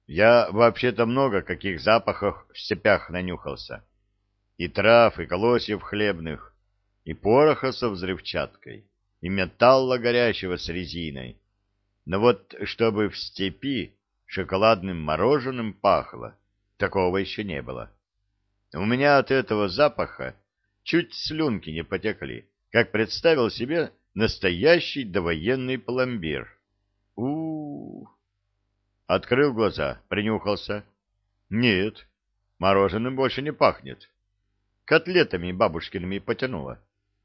Я вообще-то много каких запахов в степях нанюхался. И трав, и колосьев хлебных, и пороха со взрывчаткой, и металла горячего с резиной. Но вот чтобы в степи шоколадным мороженым пахло, такого еще не было. У меня от этого запаха чуть слюнки не потекли, как представил себе настоящий довоенный пломбир. у Открыл глаза, принюхался. Нет, мороженым больше не пахнет. Котлетами бабушкиными потянуло.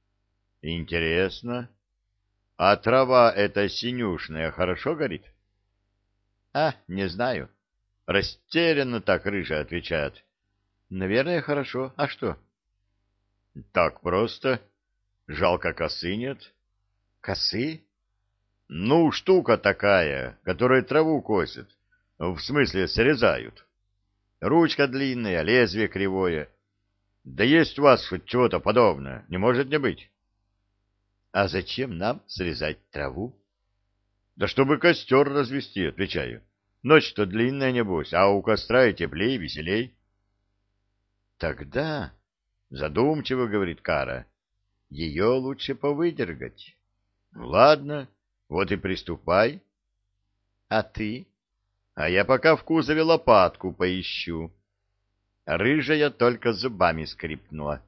Интересно. А трава эта синюшная хорошо горит? Не знаю. Растерянно так рыжая отвечает. Наверное, хорошо. А что? Так просто. Жалко, косы нет. Косы? Ну, штука такая, которая траву косит. В смысле, срезают. Ручка длинная, лезвие кривое. Да есть у вас хоть чего-то подобное, не может не быть. А зачем нам срезать траву? Да чтобы костер развести, отвечаю. Ночь-то длинная, небось, а у костра и теплее, и веселей. Тогда, задумчиво говорит Кара, ее лучше повыдергать. Ну, ладно, вот и приступай. А ты? А я пока в кузове лопатку поищу. Рыжая только зубами скрипнула.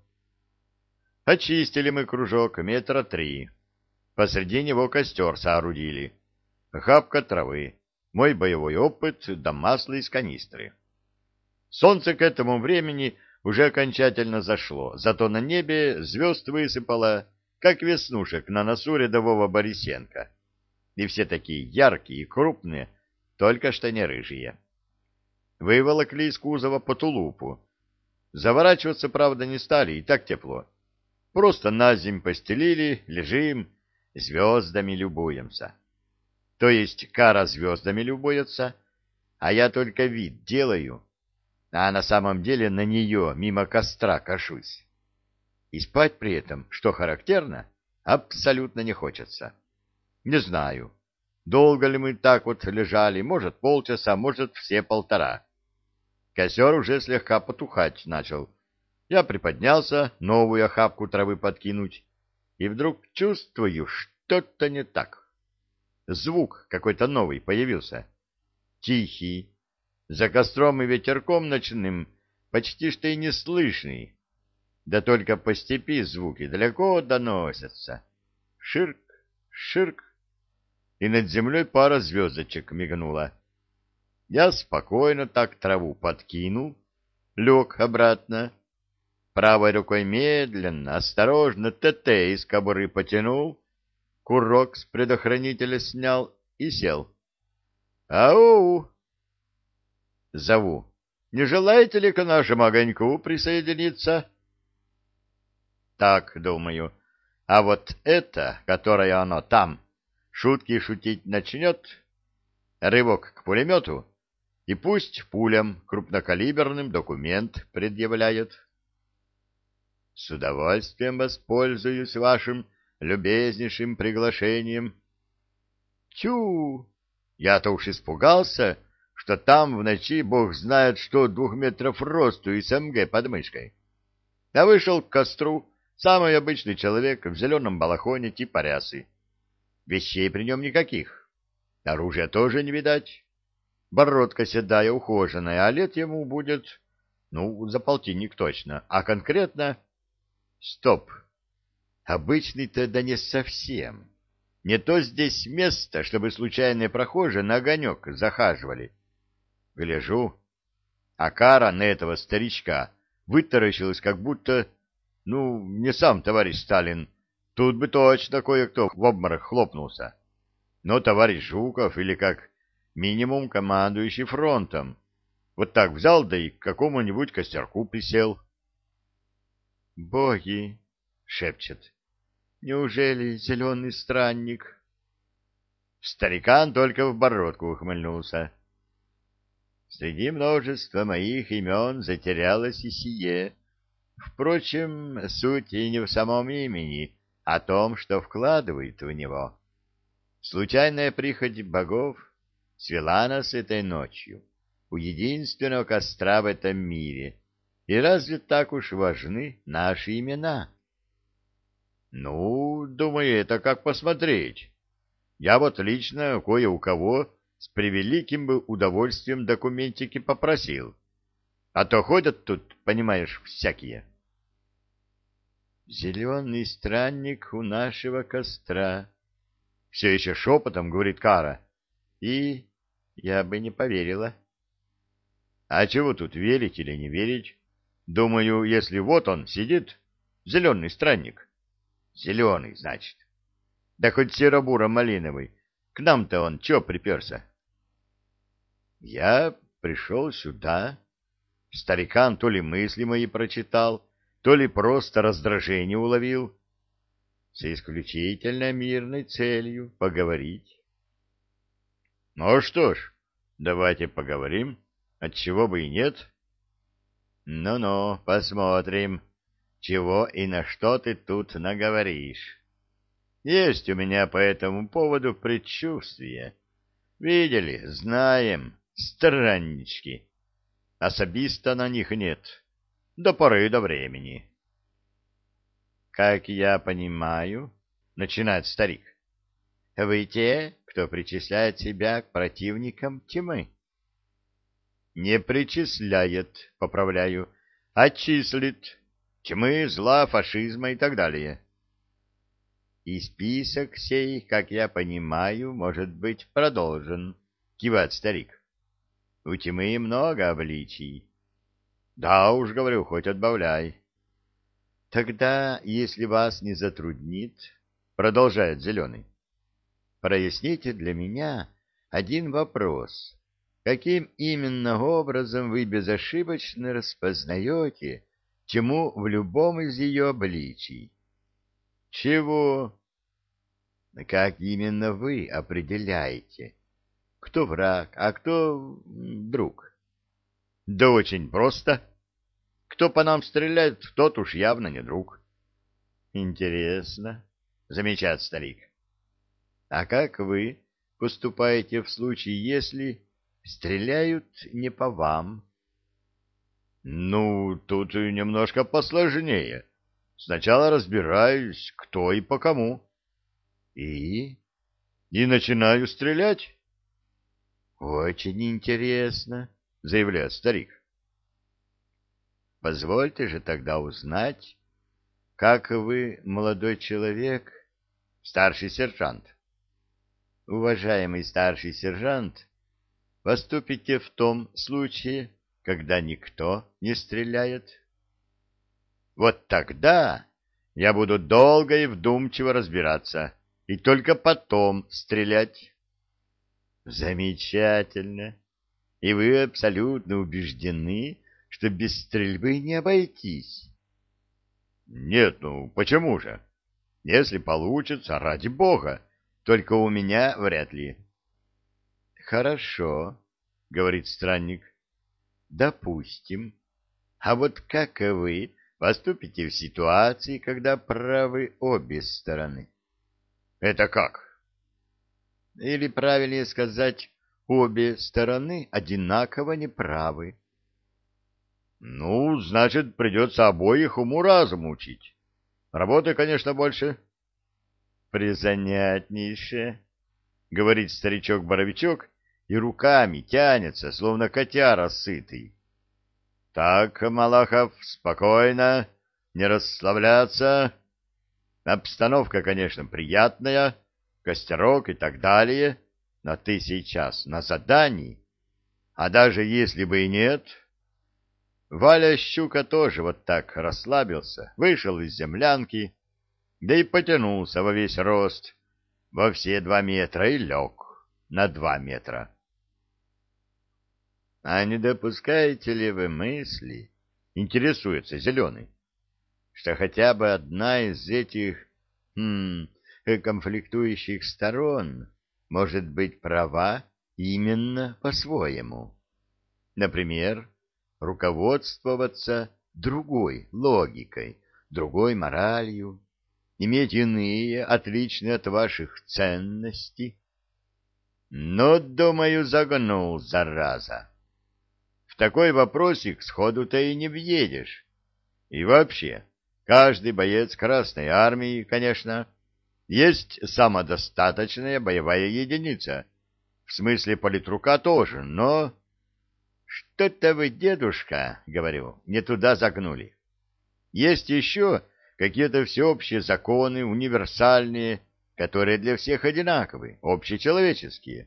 Очистили мы кружок 3 метра. Посреди него костер соорудили. Охапка травы, мой боевой опыт да масло из канистры. Солнце к этому времени уже окончательно зашло, зато на небе звезд высыпало, как веснушек на носу рядового Борисенко. И все такие яркие и крупные, только что не рыжие. Выволокли из кузова по тулупу. Заворачиваться, правда, не стали, и так тепло. Просто на земь постелили, лежим, звездами любуемся. То есть Кара звездами любуется, а я только вид делаю, а на самом деле на нее мимо костра кашусь. И спать при этом, что характерно, абсолютно не хочется. Не знаю, долго ли мы так вот лежали, может, полчаса, может, все 1,5. Костер уже слегка потухать начал. Я приподнялся, новую охапку травы подкинуть, и вдруг чувствую, что-то не так. Звук какой-то новый появился. Тихий, за костром и ветерком ночным, почти что и не слышный. Да только по степи звуки далеко доносятся. Ширк, ширк, и над землей пара звездочек мигнула. Я спокойно так траву подкинул, лег обратно, правой рукой медленно, осторожно ТТ из кобуры потянул, курок с предохранителя снял и сел. «Ау!» Зову. «Не желаете ли к нашему огоньку присоединиться?» Так, думаю, а вот это, которое оно там, шутки шутить начнет, рывок к пулемету, и пусть пулям крупнокалиберным документ предъявляет. С удовольствием воспользуюсь вашим любезнейшим приглашением. Тю! Я-то уж испугался, что там в ночи бог знает что 2 метров росту и СМГ под мышкой. Я вышел к костру, самый обычный человек в зеленом балахоне типа рясы. Вещей при нем никаких. Оружия тоже не видать. Бородка седая, ухоженная, а лет ему будет, за 1,5 точно, а конкретно... Стоп! Обычный-то да не совсем. Не то здесь место, чтобы случайные прохожие на огонек захаживали. Гляжу, а Кара на этого старичка вытаращилась, как будто, не сам товарищ Сталин, тут бы точно кое-кто в обморок хлопнулся, но товарищ Жуков или как минимум командующий фронтом. Вот так взял, да и к какому-нибудь костерку присел. «Боги!» — шепчет. «Неужели зеленый странник?» Старикан только в бородку ухмыльнулся. «Среди множества моих имен затерялось и сие. Впрочем, суть и не в самом имени, а о том, что вкладывает в него. Случайная прихоть богов свела нас этой ночью. у единственного костра в этом мире. И разве так уж важны наши имена? Ну, думаю, это как посмотреть. Я вот лично кое у кого с превеликим бы удовольствием документики попросил. А то ходят тут, понимаешь, всякие. Зеленый странник у нашего костра. Все еще шепотом говорит Кара. И я бы не поверила. А чего тут верить или не верить? Думаю, если вот он сидит, зеленый странник. Зеленый, значит. Да хоть серо-буро-малиновый. К нам-то он чё приперся? Я пришел сюда. Старикан то ли мысли мои прочитал, то ли просто раздражение уловил. С исключительно мирной целью поговорить. Ну что ж, давайте поговорим. Отчего бы и нет. Ну-ну, посмотрим, чего и на что ты тут наговоришь. Есть у меня по этому поводу предчувствие. Видели, знаем, страннички. Особисто на них нет. До поры до времени. Как я понимаю, начинает старик, вы те, кто причисляет себя к противникам тьмы. Не причисляет, поправляю, а числит. Тьмы, зла, фашизма и так далее. И список сей, как я понимаю, может быть продолжен, кивает старик. У тьмы много обличий. Да уж, говорю, хоть отбавляй. Тогда, если вас не затруднит, продолжает Зеленый, проясните для меня один вопрос. Каким именно образом вы безошибочно распознаете тьму в любом из ее обличий? Чего? Как именно вы определяете, кто враг, а кто друг? Да очень просто. Кто по нам стреляет, тот уж явно не друг. Интересно, замечает старик. А как вы поступаете в случае, если стреляют не по вам? Ну, тут немножко посложнее. Сначала разбираюсь, кто и по кому. И? И начинаю стрелять. Очень интересно, заявляет старик. Позвольте же тогда узнать, как вы, молодой человек, старший сержант, уважаемый старший сержант, поступите в том случае, когда никто не стреляет. Вот тогда я буду долго и вдумчиво разбираться, и только потом стрелять. Замечательно. И вы абсолютно убеждены, что без стрельбы не обойтись? Нет, ну почему же? Если получится, ради бога. Только у меня вряд ли. Хорошо, говорит странник. Допустим. А вот как вы поступите в ситуации, когда правы обе стороны? Это как? Или, правильнее сказать, обе стороны одинаково неправы. Ну, значит, придется обоих уму-разуму учить. Работы, конечно, больше. Призанятнейше, говорит старичок-боровичок, и руками тянется, словно котяра сытый. Так, Малахов, спокойно, не расслабляться. Обстановка, конечно, приятная, костерок и так далее, но ты сейчас на задании. А даже если бы и нет... Валя Щука тоже вот так расслабился, вышел из землянки, да и потянулся во весь рост, во все 2 метра и лег на 2 метра. — А не допускаете ли вы мысли, — интересуется Зеленый, — что хотя бы одна из этих конфликтующих сторон может быть права именно по-своему? Например, руководствоваться другой логикой, другой моралью, иметь иные, отличные от ваших ценностей? Но, думаю, загнул, зараза. такой вопросик сходу-то и не въедешь. И вообще, каждый боец Красной Армии, конечно, есть самодостаточная боевая единица. В смысле политрука тоже, но... Что-то вы, дедушка, говорю, не туда загнули. Есть еще какие-то всеобщие законы, универсальные, которые для всех одинаковы, общечеловеческие.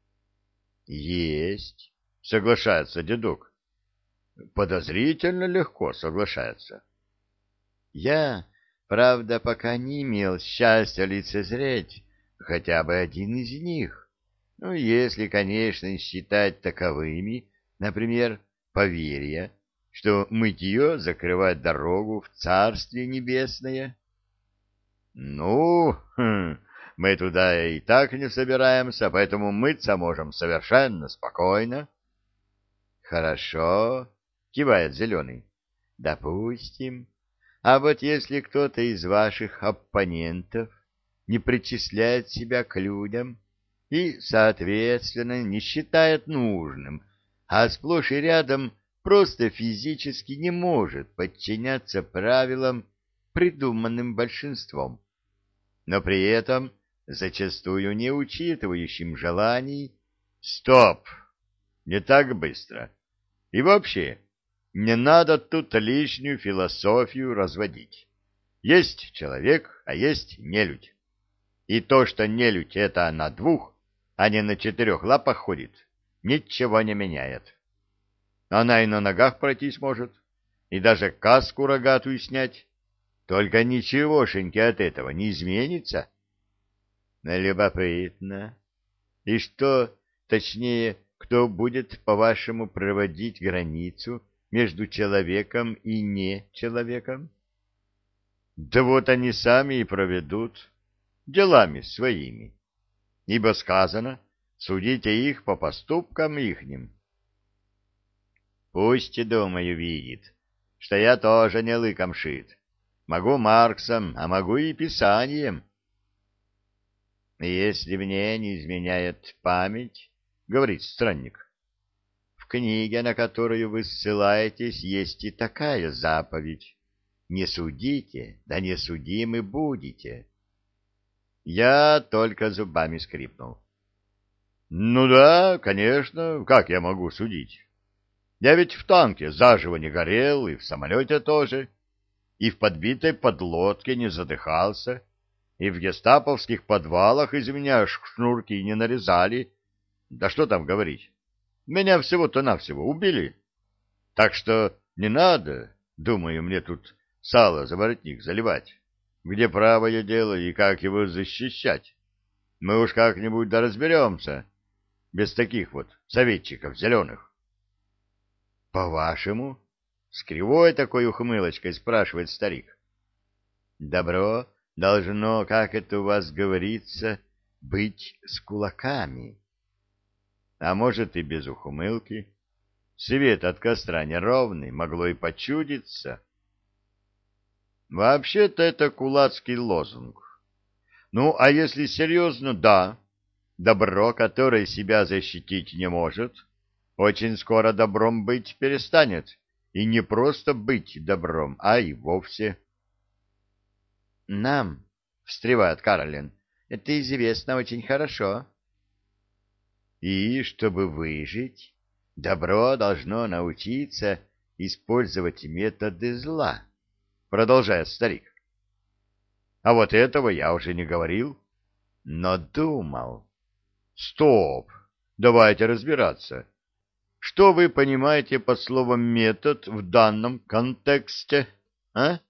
Есть, соглашается дедок. Подозрительно легко соглашается. Я, правда, пока не имел счастья лицезреть хотя бы один из них. Ну, если, конечно, считать таковыми, например, поверье, что мытье закрывает дорогу в Царствие Небесное. Ну, мы туда и так не собираемся, поэтому мыться можем совершенно спокойно. Хорошо, кивает Зеленый. Допустим. А вот если кто-то из ваших оппонентов не причисляет себя к людям и, соответственно, не считает нужным, а сплошь и рядом просто физически не может подчиняться правилам, придуманным большинством, но при этом зачастую не учитывающим желаний. Стоп! Не так быстро. И вообще, не надо тут лишнюю философию разводить. Есть человек, а есть нелюдь. И то, что нелюдь это на двух, а не на четырех лапах ходит, ничего не меняет. Она и на ногах пройтись может, и даже каску рогатую снять. Только ничегошеньки от этого не изменится. Любопытно. И что, точнее, кто будет, по-вашему, проводить границу между человеком и не человеком? Да вот они сами и проведут, делами своими. Ибо сказано, судите их по поступкам ихним. Пусть, думаю, видит, что я тоже не лыком шит. Могу Марксом, а могу и писанием. Если мне не изменяет память, — говорит странник, — в книге, на которую вы ссылаетесь, есть и такая заповедь. Не судите, да не судимы будете. Я только зубами скрипнул. Ну да, конечно, как я могу судить? Я ведь в танке заживо не горел, и в самолете тоже, и в подбитой подлодке не задыхался, и в гестаповских подвалах из меня шнурки не нарезали. Да что там говорить? Меня всего-то навсего убили. Так что не надо, думаю, мне тут сало за воротник заливать. Где правое дело и как его защищать? Мы уж как-нибудь да разберемся, без таких вот советчиков зеленых. — По-вашему? — с кривой такой ухмылочкой спрашивает старик. — Добро должно, как это у вас говорится, быть с кулаками. А может и без ухмылки. Свет от костра неровный, могло и почудиться. Вообще-то это кулацкий лозунг. Ну, а если серьезно, да, добро, которое себя защитить не может, очень скоро добром быть перестанет. И не просто быть добром, а и вовсе. Нам, встревает Каролин, это известно очень хорошо. И, чтобы выжить, добро должно научиться использовать методы зла, продолжает старик. А вот этого я уже не говорил, но думал. Стоп, давайте разбираться. Что вы понимаете под словом «метод» в данном контексте, а?